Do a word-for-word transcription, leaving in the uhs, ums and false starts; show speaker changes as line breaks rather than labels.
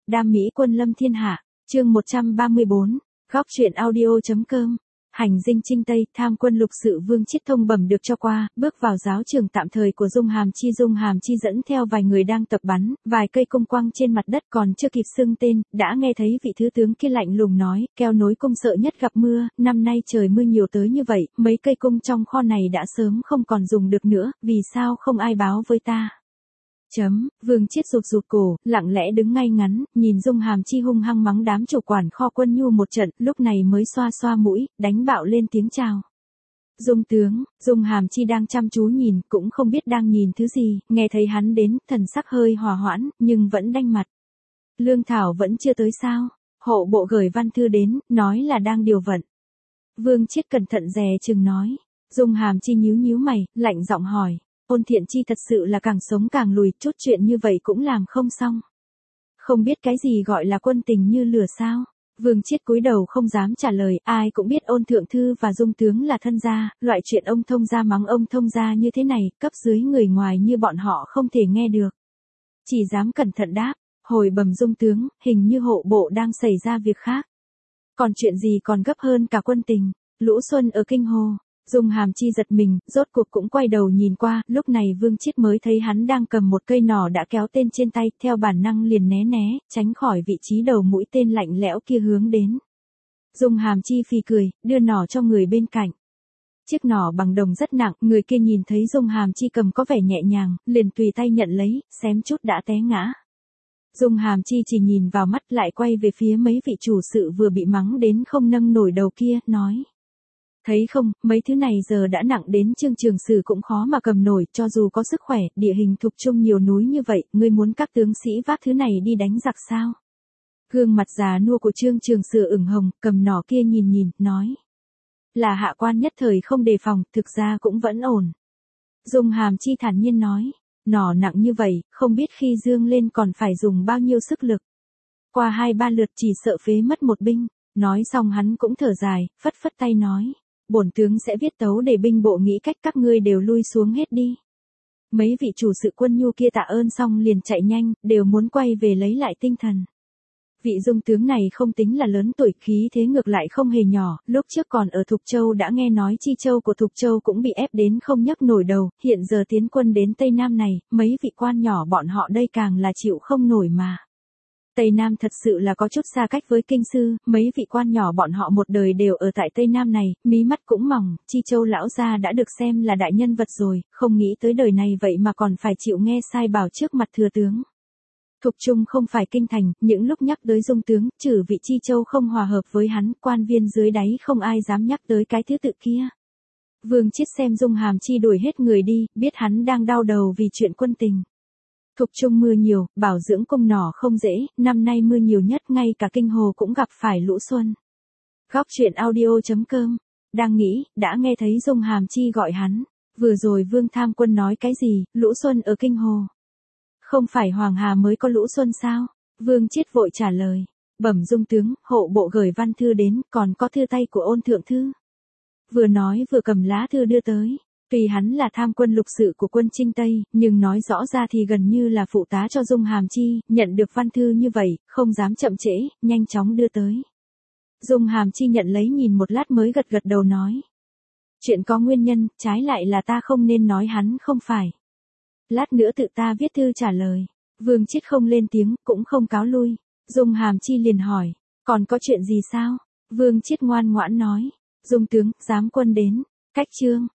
Đam mỹ quân lâm thiên hạ, chương một trăm ba mươi bốn, góc truyện audio.com. Hành dinh Trinh Tây, tham quân lục sự Vương Chiết thông bẩm được cho qua, bước vào giáo trường tạm thời của Dung Hàm Chi. Dung Hàm Chi dẫn theo vài người đang tập bắn, vài cây cung quăng trên mặt đất còn chưa kịp xưng tên, đã nghe thấy vị thứ tướng kia lạnh lùng nói, keo nối cung sợ nhất gặp mưa, năm nay trời mưa nhiều tới như vậy, mấy cây cung trong kho này đã sớm không còn dùng được nữa, vì sao không ai báo với ta? Chấm, Vương Chiết rụt rụt cổ, lặng lẽ đứng ngay ngắn, nhìn Dung Hàm Chi hung hăng mắng đám chủ quản kho quân nhu một trận, lúc này mới xoa xoa mũi, đánh bạo lên tiếng chào. Dung tướng, Dung Hàm Chi đang chăm chú nhìn, cũng không biết đang nhìn thứ gì, nghe thấy hắn đến, thần sắc hơi hòa hoãn, nhưng vẫn đanh mặt. Lương thảo vẫn chưa tới sao? Hộ bộ gửi văn thư đến, nói là đang điều vận. Vương Chiết cẩn thận dè chừng nói. Dung Hàm Chi nhíu nhíu mày, lạnh giọng hỏi. Ôn Thiện Chi thật sự là càng sống càng lùi, chút chuyện như vậy cũng làm không xong. Không biết cái gì gọi là quân tình như lửa sao? Vương Chiết cúi đầu không dám trả lời, ai cũng biết Ôn thượng thư và Dung tướng là thân gia, loại chuyện ông thông gia mắng ông thông gia như thế này, cấp dưới người ngoài như bọn họ không thể nghe được. Chỉ dám cẩn thận đáp, hồi bẩm Dung tướng, hình như hộ bộ đang xảy ra việc khác. Còn chuyện gì còn gấp hơn cả quân tình? Lũ xuân ở kinh hồ. Dung Hàm Chi giật mình, rốt cuộc cũng quay đầu nhìn qua, lúc này Vương Chiết mới thấy hắn đang cầm một cây nỏ đã kéo tên trên tay, theo bản năng liền né né, tránh khỏi vị trí đầu mũi tên lạnh lẽo kia hướng đến. Dung Hàm Chi phì cười, đưa nỏ cho người bên cạnh. Chiếc nỏ bằng đồng rất nặng, người kia nhìn thấy Dung Hàm Chi cầm có vẻ nhẹ nhàng, liền tùy tay nhận lấy, xém chút đã té ngã. Dung Hàm Chi chỉ nhìn vào mắt lại quay về phía mấy vị chủ sự vừa bị mắng đến không nâng nổi đầu kia, nói. Thấy không, mấy thứ này giờ đã nặng đến Trương Trường Sử cũng khó mà cầm nổi, cho dù có sức khỏe, địa hình thục trung nhiều núi như vậy, ngươi muốn các tướng sĩ vác thứ này đi đánh giặc sao? Gương mặt già nua của Trương Trường Sử ửng hồng, cầm nỏ kia nhìn nhìn, nói. Là hạ quan nhất thời không đề phòng, thực ra cũng vẫn ổn. Dung Hàm Chi thản nhiên nói, nỏ nặng như vậy, không biết khi dương lên còn phải dùng bao nhiêu sức lực. Qua hai ba lượt chỉ sợ phế mất một binh, nói xong hắn cũng thở dài, phất phất tay nói. Bổn tướng sẽ viết tấu để binh bộ nghĩ cách các ngươi đều lui xuống hết đi. Mấy vị chủ sự quân nhu kia tạ ơn xong liền chạy nhanh, đều muốn quay về lấy lại tinh thần. Vị Dung tướng này không tính là lớn tuổi, khí thế ngược lại không hề nhỏ, lúc trước còn ở Thục Châu đã nghe nói Chi Châu của Thục Châu cũng bị ép đến không nhấc nổi đầu, hiện giờ tiến quân đến Tây Nam này, mấy vị quan nhỏ bọn họ đây càng là chịu không nổi mà. Tây Nam thật sự là có chút xa cách với kinh sư, mấy vị quan nhỏ bọn họ một đời đều ở tại Tây Nam này, mí mắt cũng mỏng, Chi Châu lão gia đã được xem là đại nhân vật rồi, không nghĩ tới đời này vậy mà còn phải chịu nghe sai bảo trước mặt thừa tướng. Thục Trung không phải kinh thành, những lúc nhắc tới Dung tướng, trừ vị Chi Châu không hòa hợp với hắn, quan viên dưới đáy không ai dám nhắc tới cái thứ tự kia. Vương Chiết xem Dung Hàm Chi đuổi hết người đi, biết hắn đang đau đầu vì chuyện quân tình. Thục Trung mưa nhiều, bảo dưỡng cung nỏ không dễ, năm nay mưa nhiều nhất ngay cả kinh hồ cũng gặp phải lũ xuân. Góc truyện audio.com, đang nghĩ, đã nghe thấy Dung Hàm Chi gọi hắn, vừa rồi Vương Tham Quân nói cái gì, lũ xuân ở kinh hồ. Không phải Hoàng Hà mới có lũ xuân sao? Vương Chiết vội trả lời, bẩm Dung tướng, hộ bộ gửi văn thư đến, còn có thư tay của Ôn thượng thư. Vừa nói vừa cầm lá thư đưa tới. Tuy hắn là tham quân lục sự của quân Trinh Tây, nhưng nói rõ ra thì gần như là phụ tá cho Dung Hàm Chi, nhận được văn thư như vậy, không dám chậm trễ, nhanh chóng đưa tới. Dung Hàm Chi nhận lấy nhìn một lát mới gật gật đầu nói. Chuyện có nguyên nhân, trái lại là ta không nên nói hắn không phải. Lát nữa tự ta viết thư trả lời. Vương Chiết không lên tiếng, cũng không cáo lui. Dung Hàm Chi liền hỏi, còn có chuyện gì sao? Vương Chiết ngoan ngoãn nói, Dung tướng, giám quân đến, cách chương.